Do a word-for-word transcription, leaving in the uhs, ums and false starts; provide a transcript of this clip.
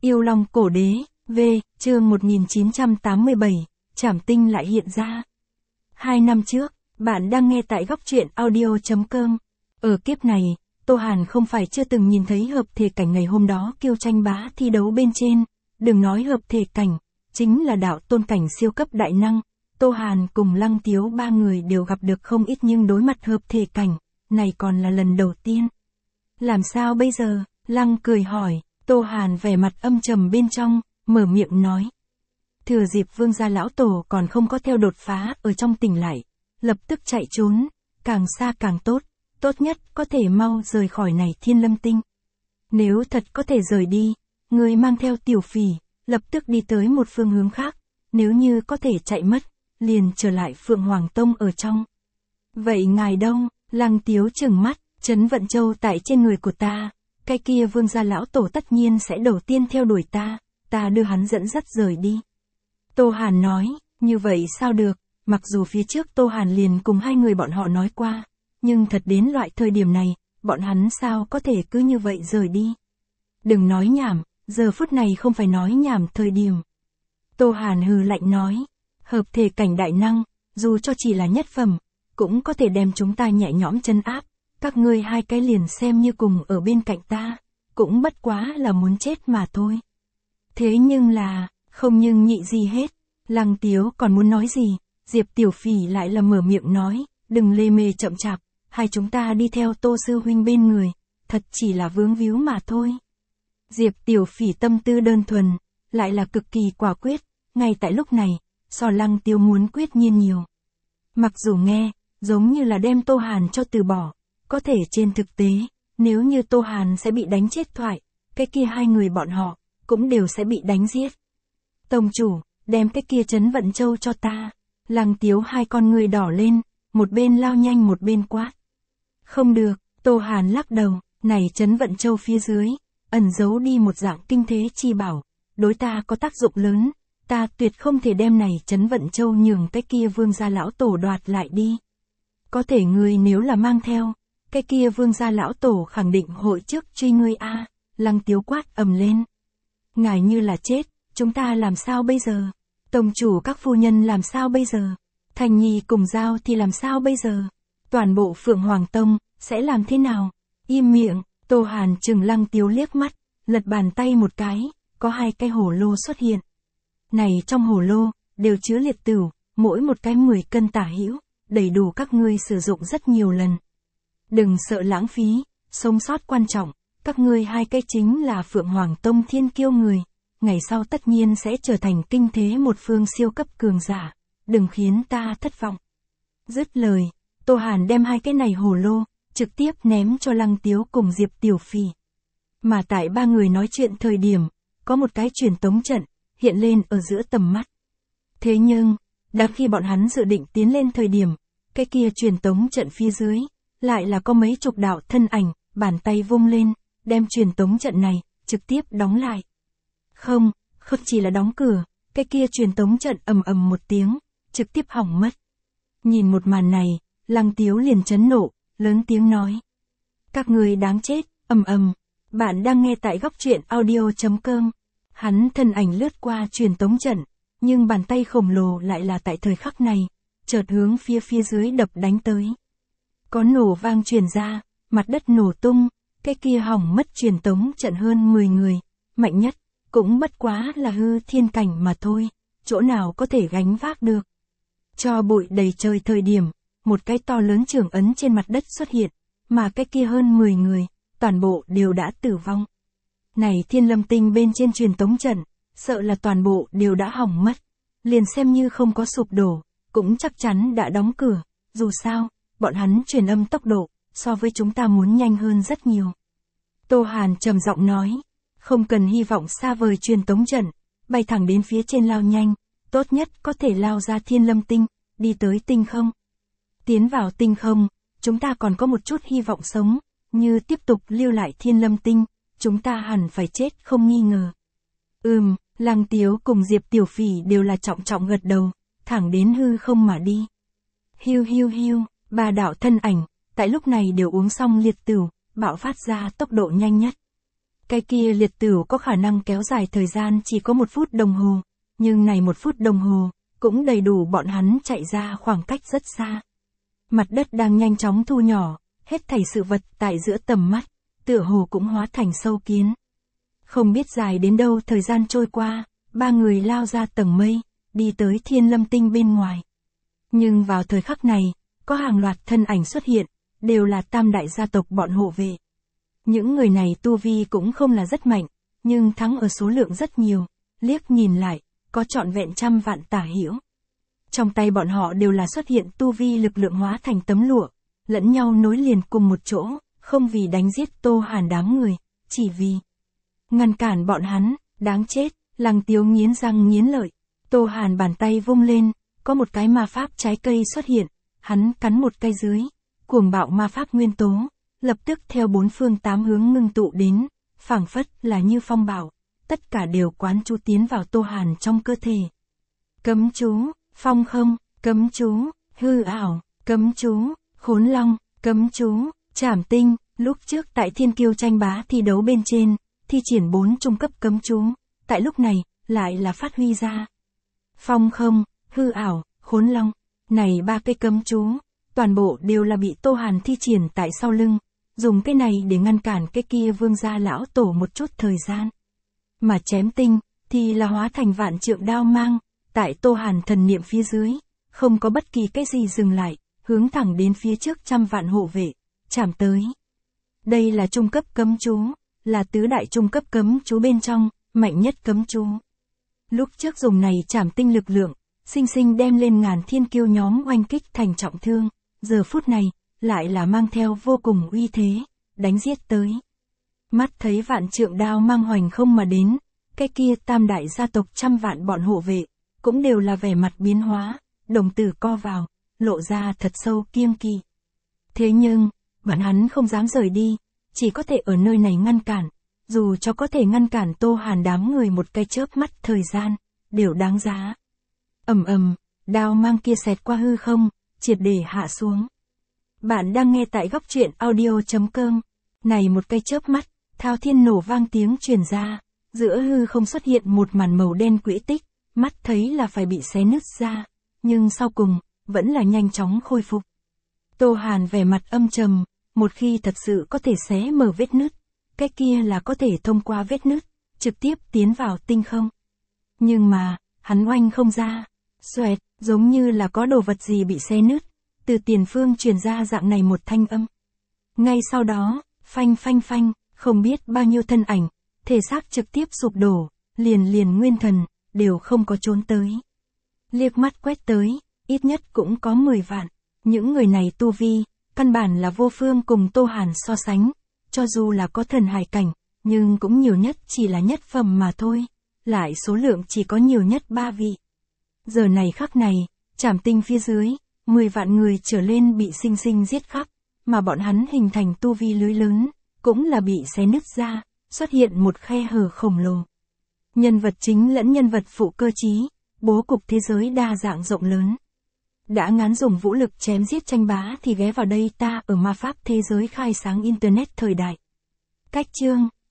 Yêu Long Cổ Đế, V, chương một nghìn chín trăm tám mươi bảy, Trảm Tinh lại hiện ra. Hai năm trước, bạn đang nghe tại góc truyện audio chấm com. Ở kiếp này, Tô Hàn không phải chưa từng nhìn thấy hợp thể cảnh ngày hôm đó Kiêu tranh bá thi đấu bên trên, đừng nói hợp thể cảnh, chính là đạo tôn cảnh siêu cấp đại năng. Tô Hàn cùng Lăng Tiếu ba người đều gặp được không ít nhưng đối mặt hợp thể cảnh, này còn là lần đầu tiên. Làm sao bây giờ? Lăng cười hỏi, Tô Hàn vẻ mặt âm trầm bên trong, mở miệng nói. Thừa dịp Vương gia lão tổ còn không có theo đột phá ở trong tỉnh lại, lập tức chạy trốn, càng xa càng tốt, tốt nhất có thể mau rời khỏi này Thiên Lâm Tinh. Nếu thật có thể rời đi, người mang theo Tiểu Phỉ, lập tức đi tới một phương hướng khác, nếu như có thể chạy mất, liền trở lại Phượng Hoàng Tông ở trong. Vậy ngài đâu? Lăng Tiếu trừng mắt, Trấn Vận Châu tại trên người của ta, cái kia Vương gia lão tổ tất nhiên sẽ đầu tiên theo đuổi ta, ta đưa hắn dẫn dắt rời đi. Tô Hàn nói, như vậy sao được, mặc dù phía trước Tô Hàn liền cùng hai người bọn họ nói qua, nhưng thật đến loại thời điểm này, bọn hắn sao có thể cứ như vậy rời đi. Đừng nói nhảm, giờ phút này không phải nói nhảm thời điểm. Tô Hàn hừ lạnh nói, hợp thể cảnh đại năng, dù cho chỉ là nhất phẩm, cũng có thể đem chúng ta nhẹ nhõm chân áp, các ngươi hai cái liền xem như cùng ở bên cạnh ta, cũng bất quá là muốn chết mà thôi. Thế nhưng là, không nhưng nhị gì hết, Lăng Tiếu còn muốn nói gì, Diệp Tiểu Phỉ lại là mở miệng nói, đừng lê mê chậm chạp, hai chúng ta đi theo Tô sư huynh bên người, thật chỉ là vướng víu mà thôi. Diệp Tiểu Phỉ tâm tư đơn thuần, lại là cực kỳ quả quyết, ngay tại lúc này, so Lăng Tiếu muốn quyết nhiên nhiều. Mặc dù nghe, giống như là đem Tô Hàn cho từ bỏ, có thể trên thực tế, nếu như Tô Hàn sẽ bị đánh chết thoại, cái kia hai người bọn họ, cũng đều sẽ bị đánh giết. Tông chủ, đem cái kia Trấn Vận Châu cho ta. Lăng Tiếu hai con người đỏ lên, một bên lao nhanh một bên quát. Không được, Tô Hàn lắc đầu, này Trấn Vận Châu phía dưới, ẩn giấu đi một dạng kinh thế chi bảo, đối ta có tác dụng lớn, ta tuyệt không thể đem này Trấn Vận Châu nhường cái kia Vương gia lão tổ đoạt lại đi. Có thể ngươi nếu là mang theo, cái kia Vương gia lão tổ khẳng định hội trước truy ngươi a. À. Lăng Tiếu quát ầm lên. Ngài như là chết, chúng ta làm sao bây giờ? Tông chủ các phu nhân làm sao bây giờ? Thành Nhi cùng Giao thì làm sao bây giờ? Toàn bộ Phượng Hoàng Tông, sẽ làm thế nào? Im miệng, Tô Hàn trừng Lăng Tiếu liếc mắt, lật bàn tay một cái, có hai cái hổ lô xuất hiện. Này trong hổ lô, đều chứa liệt tửu, mỗi một cái mười cân tả hữu, đầy đủ các ngươi sử dụng rất nhiều lần. Đừng sợ lãng phí, sống sót quan trọng, các ngươi hai cái chính là Phượng Hoàng Tông thiên kiêu người, ngày sau tất nhiên sẽ trở thành kinh thế một phương siêu cấp cường giả, đừng khiến ta thất vọng. Dứt lời, Tô Hàn đem hai cái này hồ lô, trực tiếp ném cho Lăng Tiếu cùng Diệp Tiểu Phỉ. Mà tại ba người nói chuyện thời điểm, có một cái truyền tống trận, hiện lên ở giữa tầm mắt. Thế nhưng, đã khi bọn hắn dự định tiến lên thời điểm, cái kia truyền tống trận phía dưới, lại là có mấy chục đạo thân ảnh, bàn tay vung lên, đem truyền tống trận này, trực tiếp đóng lại. Không, không chỉ là đóng cửa, cái kia truyền tống trận ầm ầm một tiếng, trực tiếp hỏng mất. Nhìn một màn này, Lăng Tiếu liền chấn nộ, lớn tiếng nói. Các người đáng chết, ầm ầm, bạn đang nghe tại góc truyện audio chấm com. Hắn thân ảnh lướt qua truyền tống trận, nhưng bàn tay khổng lồ lại là tại thời khắc này, chợt hướng phía phía dưới đập đánh tới. Có nổ vang truyền ra, mặt đất nổ tung, cái kia hỏng mất truyền tống trận hơn mười người, mạnh nhất, cũng bất quá là hư thiên cảnh mà thôi, chỗ nào có thể gánh vác được. Cho bụi đầy trời thời điểm, một cái to lớn trưởng ấn trên mặt đất xuất hiện, mà cái kia hơn mười người, toàn bộ đều đã tử vong. Này Thiên Lâm Tinh bên trên truyền tống trận, sợ là toàn bộ đều đã hỏng mất, liền xem như không có sụp đổ, cũng chắc chắn đã đóng cửa, dù sao, bọn hắn truyền âm tốc độ, so với chúng ta muốn nhanh hơn rất nhiều. Tô Hàn trầm giọng nói, không cần hy vọng xa vời truyền tống trận, bay thẳng đến phía trên lao nhanh, tốt nhất có thể lao ra Thiên Lâm Tinh, đi tới tinh không. Tiến vào tinh không, chúng ta còn có một chút hy vọng sống, như tiếp tục lưu lại Thiên Lâm Tinh, chúng ta hẳn phải chết không nghi ngờ. Ừm, Lăng Tiếu cùng Diệp Tiểu Phỉ đều là trọng trọng gật đầu, thẳng đến hư không mà đi. Hiu hiu hiu, ba đạo thân ảnh, tại lúc này đều uống xong liệt tửu, bạo phát ra tốc độ nhanh nhất. Cái kia liệt tửu có khả năng kéo dài thời gian chỉ có một phút đồng hồ, nhưng này một phút đồng hồ, cũng đầy đủ bọn hắn chạy ra khoảng cách rất xa. Mặt đất đang nhanh chóng thu nhỏ, hết thảy sự vật tại giữa tầm mắt, tựa hồ cũng hóa thành sâu kiến. Không biết dài đến đâu thời gian trôi qua, ba người lao ra tầng mây, đi tới thiên lâm tinh bên ngoài. Nhưng vào thời khắc này, có hàng loạt thân ảnh xuất hiện, đều là tam đại gia tộc bọn hộ vệ. Những người này tu vi cũng không là rất mạnh, nhưng thắng ở số lượng rất nhiều, liếc nhìn lại, có trọn vẹn trăm vạn tả hữu. Trong tay bọn họ đều là xuất hiện tu vi lực lượng hóa thành tấm lụa, lẫn nhau nối liền cùng một chỗ, không vì đánh giết Tô Hàn đám người, chỉ vì ngăn cản bọn hắn, đáng chết. Lăng Tiếu nghiến răng nghiến lợi, Tô Hàn bàn tay vung lên, có một cái ma pháp trái cây xuất hiện, hắn cắn một cây dưới, cuồng bạo ma pháp nguyên tố, lập tức theo bốn phương tám hướng ngưng tụ đến, phảng phất là như phong bạo, tất cả đều quán chú tiến vào Tô Hàn trong cơ thể. Cấm chú, phong không, cấm chú, hư ảo, cấm chú, khốn long, cấm chú, trảm tinh, lúc trước tại Thiên Kiêu tranh bá thi đấu bên trên, thi triển bốn trung cấp cấm chú. Tại lúc này, lại là phát huy ra. Phong không, hư ảo, khốn long, này ba cây cấm chú, toàn bộ đều là bị Tô Hàn thi triển tại sau lưng, dùng cái này để ngăn cản cái kia vương gia lão tổ một chút thời gian. Mà chém tinh, thì là hóa thành vạn trượng đao mang, tại Tô Hàn thần niệm phía dưới, không có bất kỳ cái gì dừng lại, hướng thẳng đến phía trước trăm vạn hộ vệ, chạm tới. Đây là trung cấp cấm chú, là tứ đại trung cấp cấm chú bên trong, mạnh nhất cấm chú. Lúc trước dùng này chảm tinh lực lượng, sinh sinh đem lên ngàn thiên kiêu nhóm oanh kích thành trọng thương, giờ phút này, lại là mang theo vô cùng uy thế, đánh giết tới. Mắt thấy vạn trượng đao mang hoành không mà đến, cái kia tam đại gia tộc trăm vạn bọn hộ vệ, cũng đều là vẻ mặt biến hóa, đồng tử co vào, lộ ra thật sâu kiêng kỵ. Thế nhưng, bọn hắn không dám rời đi, chỉ có thể ở nơi này ngăn cản. Dù cho có thể ngăn cản Tô Hàn đám người một cái chớp mắt thời gian, đều đáng giá. Ầm ầm, đao mang kia xẹt qua hư không, triệt để hạ xuống. Bạn đang nghe tại góc truyện audio chấm com. Này một cái chớp mắt, thao thiên nổ vang tiếng truyền ra, giữa hư không xuất hiện một màn màu đen quỹ tích, mắt thấy là phải bị xé nứt ra, nhưng sau cùng, vẫn là nhanh chóng khôi phục. Tô Hàn vẻ mặt âm trầm, một khi thật sự có thể xé mở vết nứt, cái kia là có thể thông qua vết nứt, trực tiếp tiến vào tinh không. Nhưng mà, hắn oanh không ra, xoẹt, giống như là có đồ vật gì bị xé nứt, từ tiền phương truyền ra dạng này một thanh âm. Ngay sau đó, phanh phanh phanh, không biết bao nhiêu thân ảnh, thể xác trực tiếp sụp đổ, liền liền nguyên thần, đều không có trốn tới. Liếc mắt quét tới, ít nhất cũng có mười vạn, những người này tu vi, căn bản là vô phương cùng Tô Hàn so sánh. Cho dù là có thần hải cảnh, nhưng cũng nhiều nhất chỉ là nhất phẩm mà thôi, lại số lượng chỉ có nhiều nhất ba vị. Giờ này khắc này, trảm tinh phía dưới, mười vạn người trở lên bị sinh sinh giết khắp, mà bọn hắn hình thành tu vi lưới lớn, cũng là bị xé nứt ra, xuất hiện một khe hở khổng lồ. Nhân vật chính lẫn nhân vật phụ cơ trí, bố cục thế giới đa dạng rộng lớn. Đã ngán dùng vũ lực chém giết tranh bá thì ghé vào đây ta ở ma pháp thế giới khai sáng internet thời đại. Cách chương